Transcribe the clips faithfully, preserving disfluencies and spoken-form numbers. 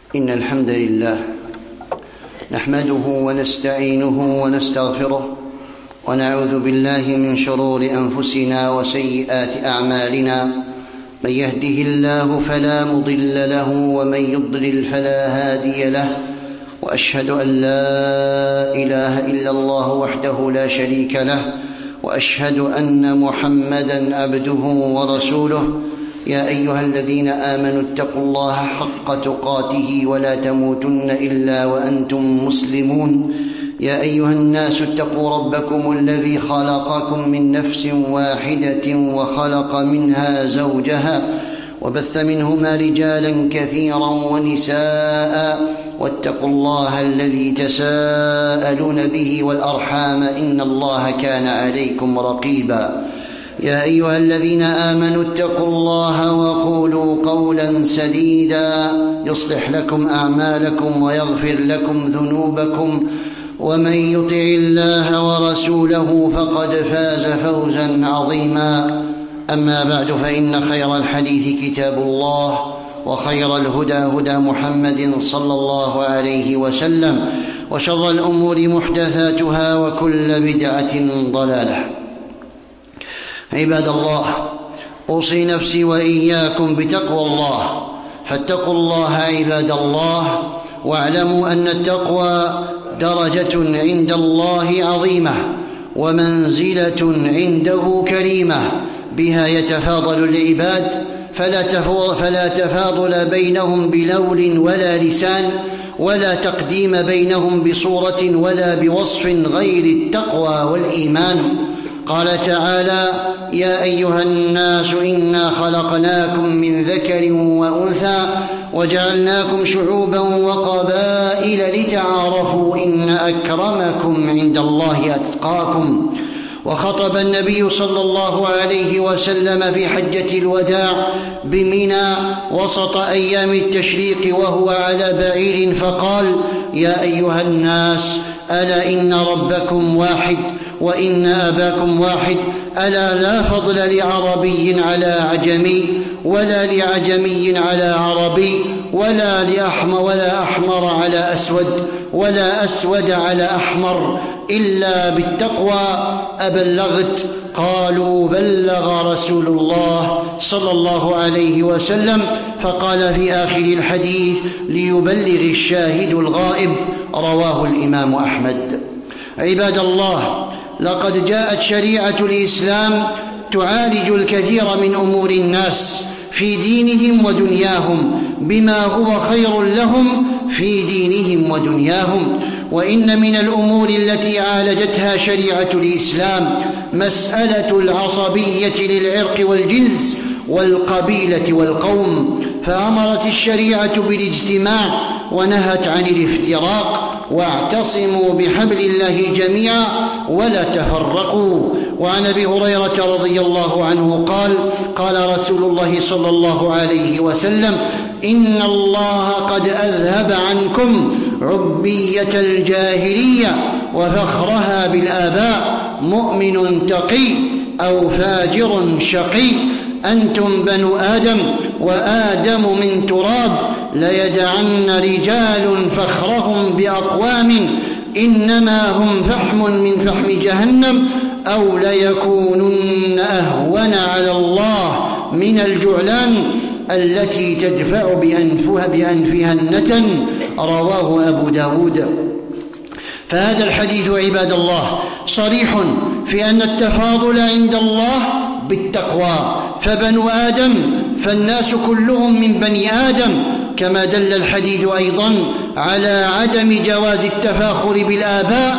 إن الحمد لله نحمده ونستعينه ونستغفره ونعوذ بالله من شرور أنفسنا وسيئات أعمالنا. من يهده الله فلا مضل له ومن يضلل فلا هادي له، وأشهد أن لا إله إلا الله وحده لا شريك له، وأشهد أن محمدًا عبده ورسوله. يا أيها الذين آمنوا اتقوا الله حق تقاته ولا تموتن إلا وأنتم مسلمون. يا أيها الناس اتقوا ربكم الذي خلقكم من نفس واحدة وخلق منها زوجها وبث منهما رجالا كثيرا ونساء، واتقوا الله الذي تساءلون به والأرحام إن الله كان عليكم رقيبا. يا أيها الذين آمنوا اتقوا الله وقولوا قولا سديدا يصلح لكم أعمالكم ويغفر لكم ذنوبكم، ومن يطع الله ورسوله فقد فاز فوزا عظيما. أما بعد، فإن خير الحديث كتاب الله، وخير الهدى هدى محمد صلى الله عليه وسلم، وشر الأمور محدثاتها وكل بدعة ضلالة. عباد الله، أوصي نفسي وإياكم بتقوى الله، فاتقوا الله عباد الله، واعلموا أن التقوى درجة عند الله عظيمة ومنزلة عنده كريمة، بها يتفاضل العباد، فلا تفاضل بينهم بلون ولا لسان، ولا تقديم بينهم بصورة ولا بوصف غير التقوى والإيمان. قال تعالى: يا أيها الناس إنا خلقناكم من ذكر وأنثى وجعلناكم شعوبا وقبائل لتعارفوا إن أكرمكم عند الله أتقاكم. وخطب النبي صلى الله عليه وسلم في حجة الوداع بمنى وسط أيام التشريق وهو على بعير، فقال: يا أيها الناس، ألا إن ربكم واحد وإن أباكم واحد، ألا لا فضل لعربي على عجمي، ولا لعجمي على عربي، ولا لأحمر ولا أحمر على أسود، ولا أسود على أحمر، إلا بالتقوى. أبلغت؟ قالوا: بلغ رسول الله صلى الله عليه وسلم. فقال في آخر الحديث: ليبلغ الشاهد الغائب. رواه الإمام أحمد. عباد الله، لقد جاءت شريعة الإسلام تعالج الكثير من أمور الناس في دينهم ودنياهم بما هو خير لهم في دينهم ودنياهم. وإن من الأمور التي عالجتها شريعة الإسلام مسألة العصبية للعرق والجنس والقبيلة والقوم، فأمرت الشريعة بالاجتماع ونهت عن الافتراق. واعتصموا بحبل الله جميعا ولا تفرقوا. وعن أبي هريرة رضي الله عنه قال: قال رسول الله صلى الله عليه وسلم: إن الله قد أذهب عنكم عبية الجاهلية وفخرها بالآباء، مؤمن تقي أو فاجر شقي، أنتم بنو آدم وآدم من تراب، ليدعن رجال فخرهم بأقوام إنما هم فحم من فحم جهنم، أو ليكونن أهون على الله من الجعلان التي تدفع بأنفها, بأنفها النتن. رواه أبو داود. فهذا الحديث عباد الله صريح في أن التفاضل عند الله بالتقوى، فبنو آدم فالناس كلهم من بني آدم، كما دل الحديث أيضا على عدم جواز التفاخر بالآباء،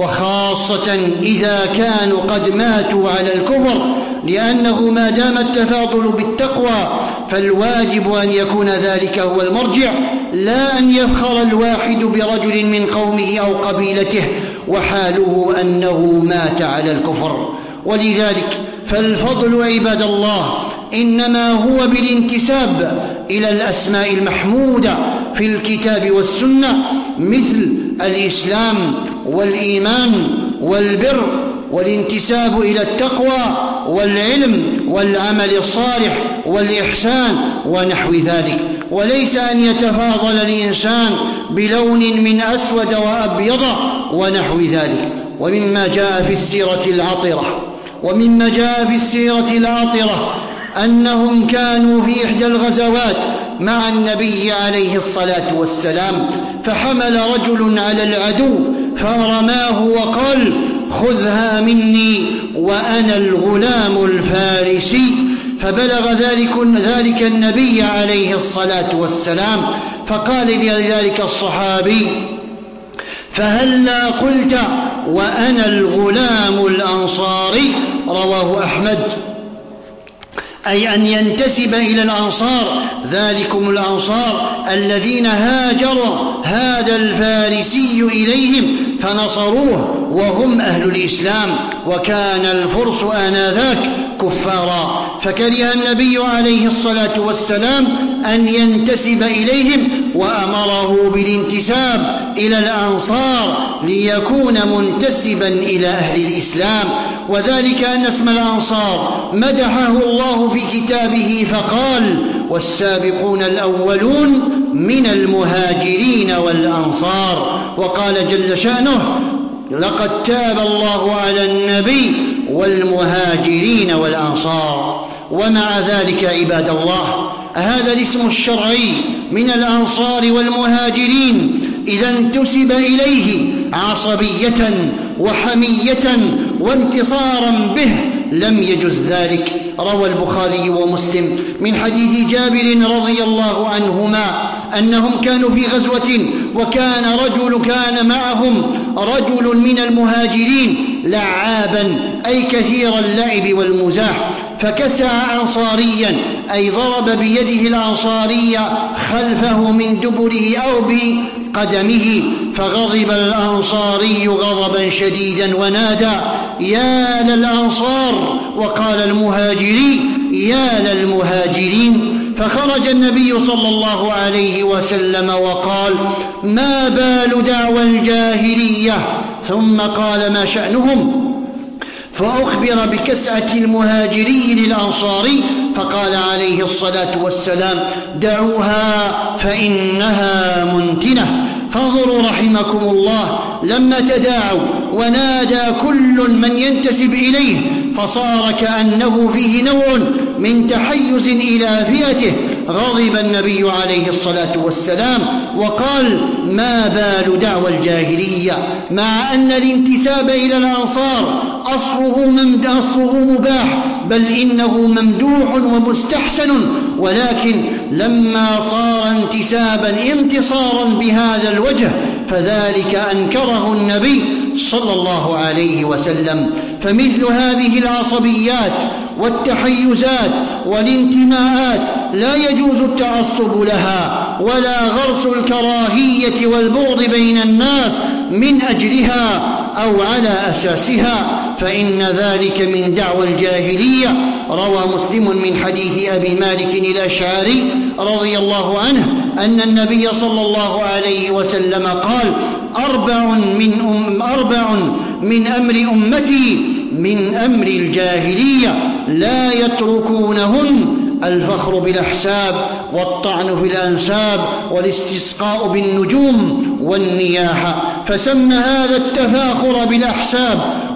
وخاصة إذا كانوا قد ماتوا على الكفر، لأنه ما دام التفاضل بالتقوى فالواجب أن يكون ذلك هو المرجع، لا أن يفخر الواحد برجل من قومه أو قبيلته وحاله أنه مات على الكفر. ولذلك فالفضل عباد الله إنما هو بالانتساب إلى الأسماء المحمودة في الكتاب والسنة، مثل الإسلام والإيمان والبر، والانتساب إلى التقوى والعلم والعمل الصالح والإحسان ونحو ذلك. وليس أن يتفاضل الإنسان بلون من أسود وأبيض ونحو ذلك. ومما جاء في السيرة العطرة ومما جاء في السيرة العطرة أنهم كانوا في إحدى الغزوات مع النبي عليه الصلاة والسلام، فحمل رجل على العدو فرماه وقال: خذها مني وأنا الغلام الفارسي. فبلغ ذلك, ذلك النبي عليه الصلاة والسلام، فقال لذلك الصحابي: فهلا قلت وأنا الغلام الأنصاري؟ رواه أحمد. أي أن ينتسب إلى الأنصار، ذلكم الأنصار الذين هاجروا هذا الفارسي إليهم فنصروه وهم أهل الإسلام، وكان الفرس آنذاك كفارا، فكره النبي عليه الصلاة والسلام أن ينتسب إليهم وأمره بالانتساب إلى الأنصار ليكون منتسبا إلى أهل الإسلام. وذلك أن اسم الأنصار مدحه الله في كتابه فقال: والسابقون الأولون من المهاجرين والأنصار. وقال جل شأنه: لقد تاب الله على النبي والمهاجرين والأنصار. ومع ذلك عباد الله، هذا الاسم الشرعي من الأنصار والمهاجرين إذا انتسب إليه عصبية وحمية وانتصارا به لم يجز ذلك. روى البخاري ومسلم من حديث جابر رضي الله عنهما أنهم كانوا في غزوة، وكان رجل كان معهم رجل من المهاجرين لعابا، أي كثير اللعب والمزاح، فكسع أنصاريا، أي ضرب بيده الأنصارية خلفه من دبره أو بقدمه، فغضب الأنصاري غضبا شديدا ونادى: يا للأنصار! وقال المهاجري: يا للمهاجرين! فخرج النبي صلى الله عليه وسلم وقال: ما بال دعوى الجاهلية؟ ثم قال: ما شأنهم؟ فأخبر بكسعة المهاجري للأنصاري، فقال عليه الصلاة والسلام: دعوها فإنها منتنة. فانظروا رحمكم الله، لما تداعوا ونادى كل من ينتسب إليه فصار كأنه فيه نوع من تحيز إلى فئته، غضب النبي عليه الصلاة والسلام وقال: ما بال دعوى الجاهلية؟ مع أن الانتساب إلى الأنصار أصله, أصله مباح، بل إنه ممدوح ومستحسن، ولكن لما صار انتسابا انتصارا بهذا الوجه فذلك أنكره النبي صلى الله عليه وسلم. فمثل هذه العصبيات والتحيزات والانتماءات لا يجوز التعصب لها ولا غرس الكراهية والبغض بين الناس من أجلها أو على أساسها، فإن ذلك من دعوى الجاهلية. روى مسلم من حديث أبي مالك الأشعري رضي الله عنه أن النبي صلى الله عليه وسلم قال: أربع من, أم أربع من أمر أمتي من أمر الجاهلية لا يتركونهن: الفخر بالأحساب، والطعن في الأنساب، والاستسقاء بالنجوم، والنياحة. فسمى هذا التفاخر بالأحساب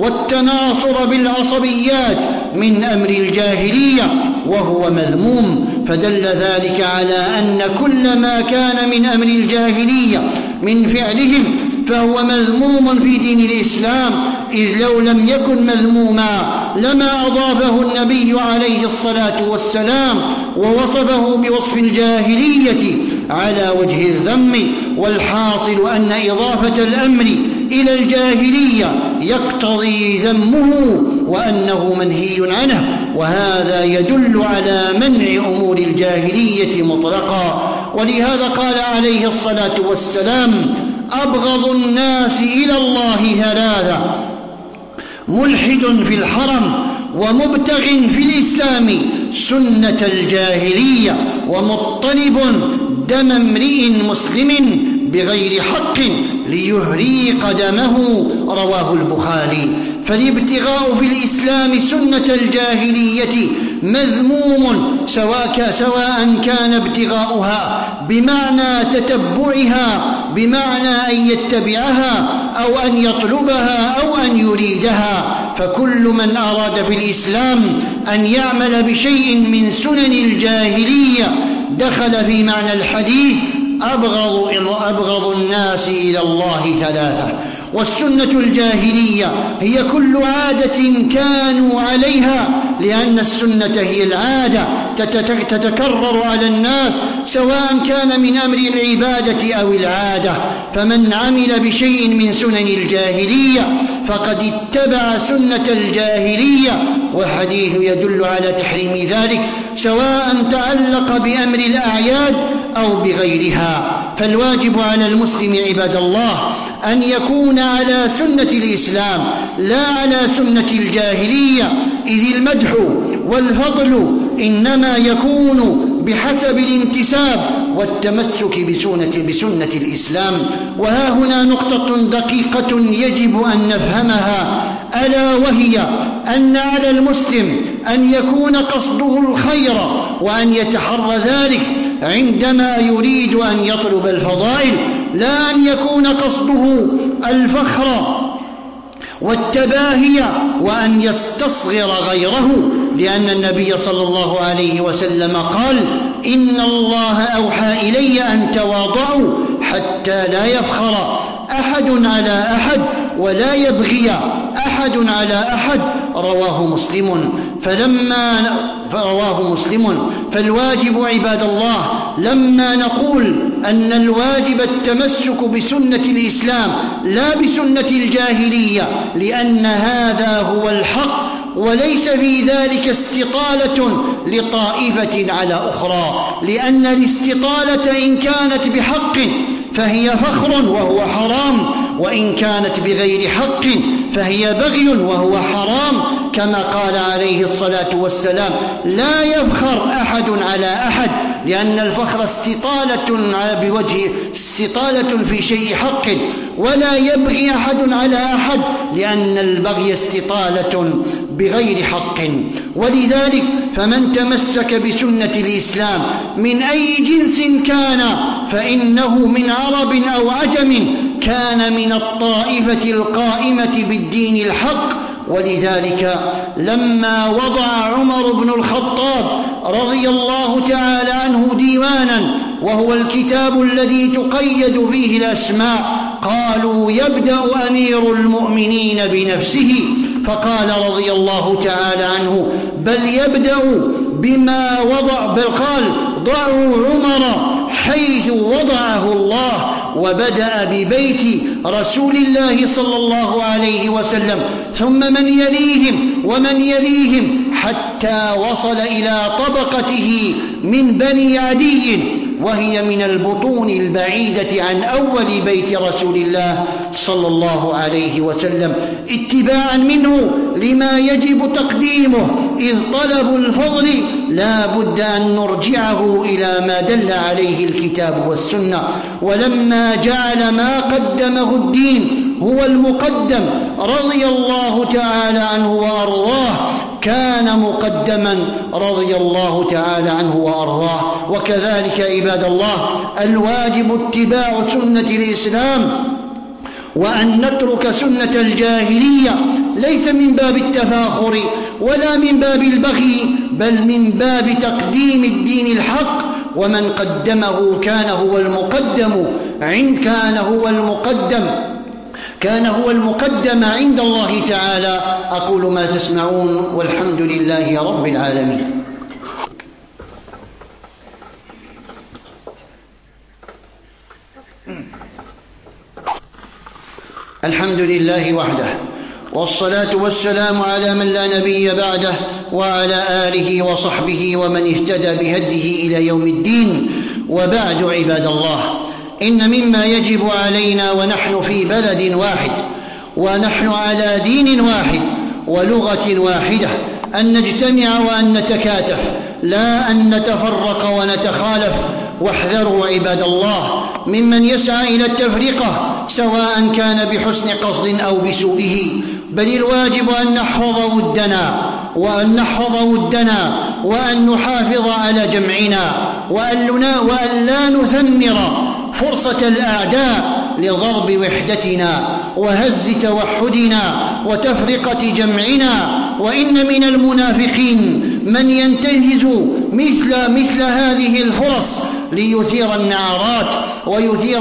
والتناصر بالعصبيات من أمر الجاهلية، وهو مذموم. فدل ذلك على أن كل ما كان من أمر الجاهلية من فعلهم فهو مذموم في دين الإسلام، إذ لو لم يكن مذموما لما أضافه النبي عليه الصلاة والسلام ووصفه بوصف الجاهلية على وجه الذم. والحاصل أن إضافة الأمر إلى الجاهلية يقتضي ذمه وأنه منهي عنه، وهذا يدل على منع أمور الجاهلية مطلقا. ولهذا قال عليه الصلاة والسلام: أبغض الناس إلى الله ثلاثة: ملحد في الحرم، ومبتغ في الإسلام سنة الجاهلية، ومطلب دم امرئ مسلم بغير حق ليهريق دمه. رواه البخاري. فالابتغاء في الإسلام سنة الجاهلية مذموم، سواء كان ابتغاؤها بمعنى تتبعها، بمعنى أن يتبعها أو أن يطلبها أو أن يريدها. فكل من أراد في الإسلام أن يعمل بشيء من سنن الجاهلية دخل في معنى الحديث: أبغض, أبغض الناس إلى الله ثلاثة. والسنة الجاهلية هي كل عادة كانوا عليها، لأن السنة هي العادة تتكرر على الناس سواء كان من أمر العبادة أو العادة. فمن عمل بشيء من سنن الجاهلية فقد اتبع سنة الجاهلية، والحديث يدل على تحريم ذلك سواء تعلق بأمر الأعياد أو بغيرها. فالواجب على المسلم عباد الله أن يكون على سنة الإسلام لا على سنة الجاهلية، إذ المدح والفضل إنما يكون بحسب الانتساب والتمسك بسنة, بسنة الإسلام. وها هنا نقطة دقيقة يجب أن نفهمها، ألا وهي أن على المسلم أن يكون قصده الخير وأن يتحرى ذلك عندما يريد أن يطلب الفضائل، لا أن يكون قصده الفخر والتباهي وأن يستصغر غيره، لأن النبي صلى الله عليه وسلم قال: إن الله أوحى إلي أن تواضعوا حتى لا يفخر أحد على أحد ولا يبغي أحد على أحد. رواه مسلم. فلما فرواه مسلم فالواجب عباد الله لما نقول أن الواجب التمسك بسنة الإسلام لا بسنة الجاهلية، لأن هذا هو الحق، وليس في ذلك استطالة لطائفة على أخرى، لأن الاستطالة إن كانت بحق فهي فخر وهو حرام، وإن كانت بغير حق فهي بغي وهو حرام، كما قال عليه الصلاة والسلام: لا يفخر أحد على أحد، لأن الفخر استطالة بوجه استطالة في شيء حق، ولا يبغي أحد على أحد، لأن البغي استطالة بغير حق. ولذلك فمن تمسك بسنة الإسلام من أي جنس كان فإنه من عرب أو عجم كان من الطائفة القائمة بالدين الحق. ولذلك لما وضع عمر بن الخطاب رضي الله تعالى عنه ديوانا، وهو الكتاب الذي تقيد فيه الأسماء، قالوا: يبدأ أمير المؤمنين بنفسه، فقال رضي الله تعالى عنه: بل يبدأ بما وضع، بل قال: ضعوا عمر حيث وضعه الله، وبدأ ببيت رسول الله صلى الله عليه وسلم، ثم من يليهم ومن يليهم حتى وصل إلى طبقته من بني عدي، وهي من البطون البعيدة عن أول بيت رسول الله صلى الله عليه وسلم، اتباعا منه لما يجب تقديمه، إذ طلب الفضل لا بد أن نرجعه إلى ما دل عليه الكتاب والسنة. ولما جعل ما قدمه الدين هو المقدم رضي الله تعالى عنه وأرضاه، كان مقدما رضي الله تعالى عنه وأرضاه. وكذلك عباد الله الواجب اتباع سنة الإسلام، وأن نترك سنة الجاهلية ليس من باب التفاخر ولا من باب البغي، بل من باب تقديم الدين الحق، ومن قدمه كان هو المقدم عند كان هو المقدم كان هو المقدم عند الله تعالى. أقول ما تسمعون، والحمد لله رب العالمين. الحمد لله وحده، والصلاة والسلام على من لا نبي بعده، وعلى آله وصحبه ومن اهتدى بهديه إلى يوم الدين. وبعد عباد الله، إن مما يجب علينا ونحن في بلد واحد ونحن على دين واحد ولغة واحدة أن نجتمع وأن نتكاتف، لا أن نتفرق ونتخالف. واحذروا عباد الله ممن يسعى إلى التفرقة، سواء كان بحسن قصد أو بسوءه، بل الواجب أن نحفظ ودنا وأن نحفظ ودنا وأن نحافظ على جمعنا. وأن لا نثمر فرصة الأعداء لضرب وحدتنا وهز توحدنا وتفرقة جمعنا. وإن من المنافقين من ينتهز مثل, مثل هذه الفرص ليثير النعرات ويثير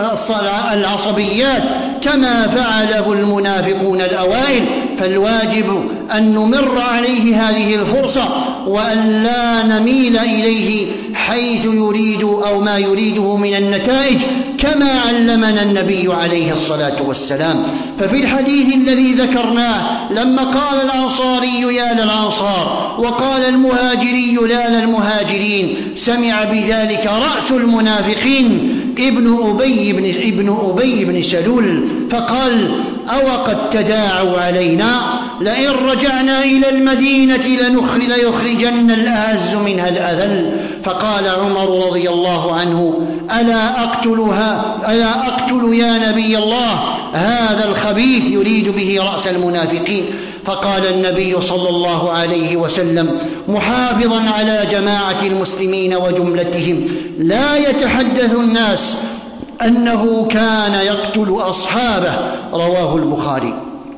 العصبيات كما فعله المنافقون الأوائل. فالواجب أن نمر عليه هذه الفرصة وأن لا نميل إليه حيث يريد أو ما يريده من النتائج كما علمنا النبي عليه الصلاة والسلام. ففي الحديث الذي ذكرناه لما قال الأنصاري يا للأنصار وقال المهاجري لا للمهاجرين سمع بذلك رأس المنافقين ابن أبي بن, ابن أبي بن سلول فقال أو قد تداعوا علينا لئن رجعنا إلى المدينة ليخرجن الأعز منها الأذل. فقال عمر رضي الله عنه ألا أقتلها ألا أقتل يا نبي الله هذا الخبيث يريد به رأس المنافقين. فقال النبي صلى الله عليه وسلم محافظا على جماعة المسلمين وجملتهم لا يتحدث الناس أنه كان يقتل أصحابه. رواه البخاري.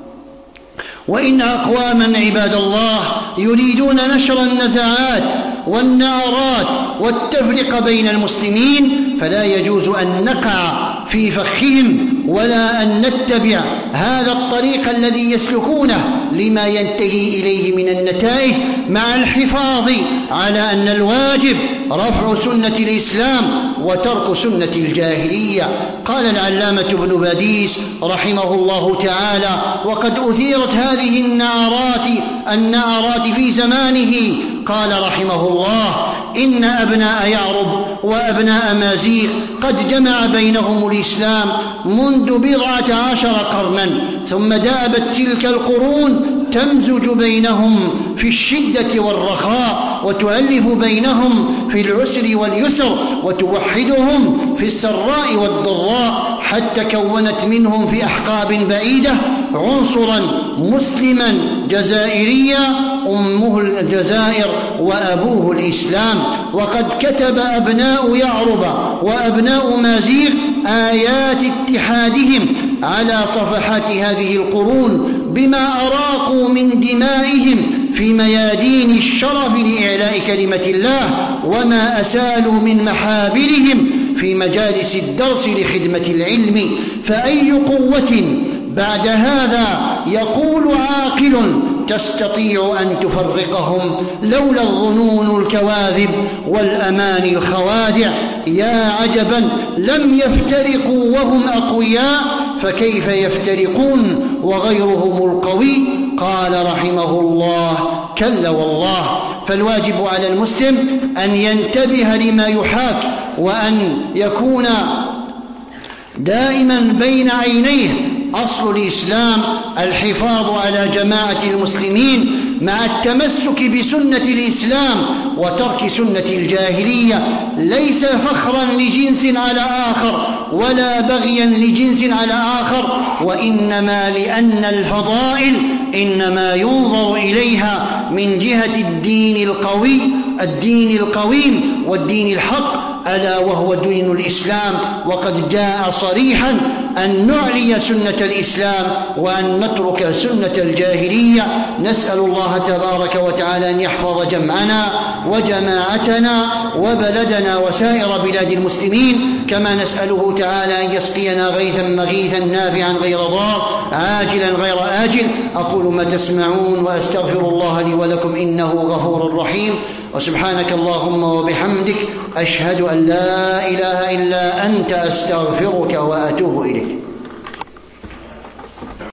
وإن أقواما عباد الله يريدون نشر النزاعات والنعرات والتفرقة بين المسلمين فلا يجوز أن نقع في فخهم ولا أن نتبع هذا الطريق الذي يسلكونه لما ينتهي إليه من النتائج مع الحفاظ على أن الواجب رفع سنة الإسلام وترك سنة الجاهلية. قال العلامة ابن باديس رحمه الله تعالى وقد أثيرت هذه النعرات النعرات في زمانه قال رحمه الله إن أبناء يعرب وأبناء مازيغ قد جمع بينهم الإسلام منذ بضعة عشر قرنا ثم دابت تلك القرون تمزج بينهم في الشدة والرخاء وتؤلف بينهم في العسر واليسر وتوحدهم في السراء والضراء حتى كونت منهم في أحقاب بعيدة عنصرا مسلما جزائريا أمه الجزائر وأبوه الإسلام. وقد كتب أبناء يعرب وأبناء مازيغ آيات اتحادهم على صفحات هذه القرون بما أراقوا من دمائهم في ميادين الشرف لإعلاء كلمة الله وما أسالوا من محابلهم في مجالس الدرس لخدمة العلم. فأي قوة بعد هذا يقول عاقل تستطيع أن تفرقهم لولا الظنون الكواذب والأماني الخوادع. يا عجبا لم يفترقوا وهم أقوياء فكيف يفترقون وغيرهم القوي. قال رحمه الله كلا والله. فالواجب على المسلم أن ينتبه لما يحاك وأن يكون دائما بين عينيه أصل الإسلام الحفاظ على جماعة المسلمين مع التمسك بسنة الإسلام وترك سنة الجاهلية ليس فخرا لجنس على آخر ولا بغيا لجنس على آخر وإنما لأن الفضائل إنما ينظر إليها من جهة الدين القوي الدين القويم والدين الحق ألا وهو دين الإسلام. وقد جاء صريحا أن نعلي سنة الإسلام وأن نترك سنة الجاهلية. نسأل الله تبارك وتعالى أن يحفظ جمعنا وجماعتنا وبلدنا وسائر بلاد المسلمين كما نسأله تعالى أن يسقينا غيثا مغيثا نافعا غير ضار عاجلا غير آجل. أقول ما تسمعون وأستغفر الله لي ولكم إنه غفور رحيم. وسبحانك اللهم وبحمدك أشهد أن لا إله إلا أنت أستغفرك وأتوب إليك.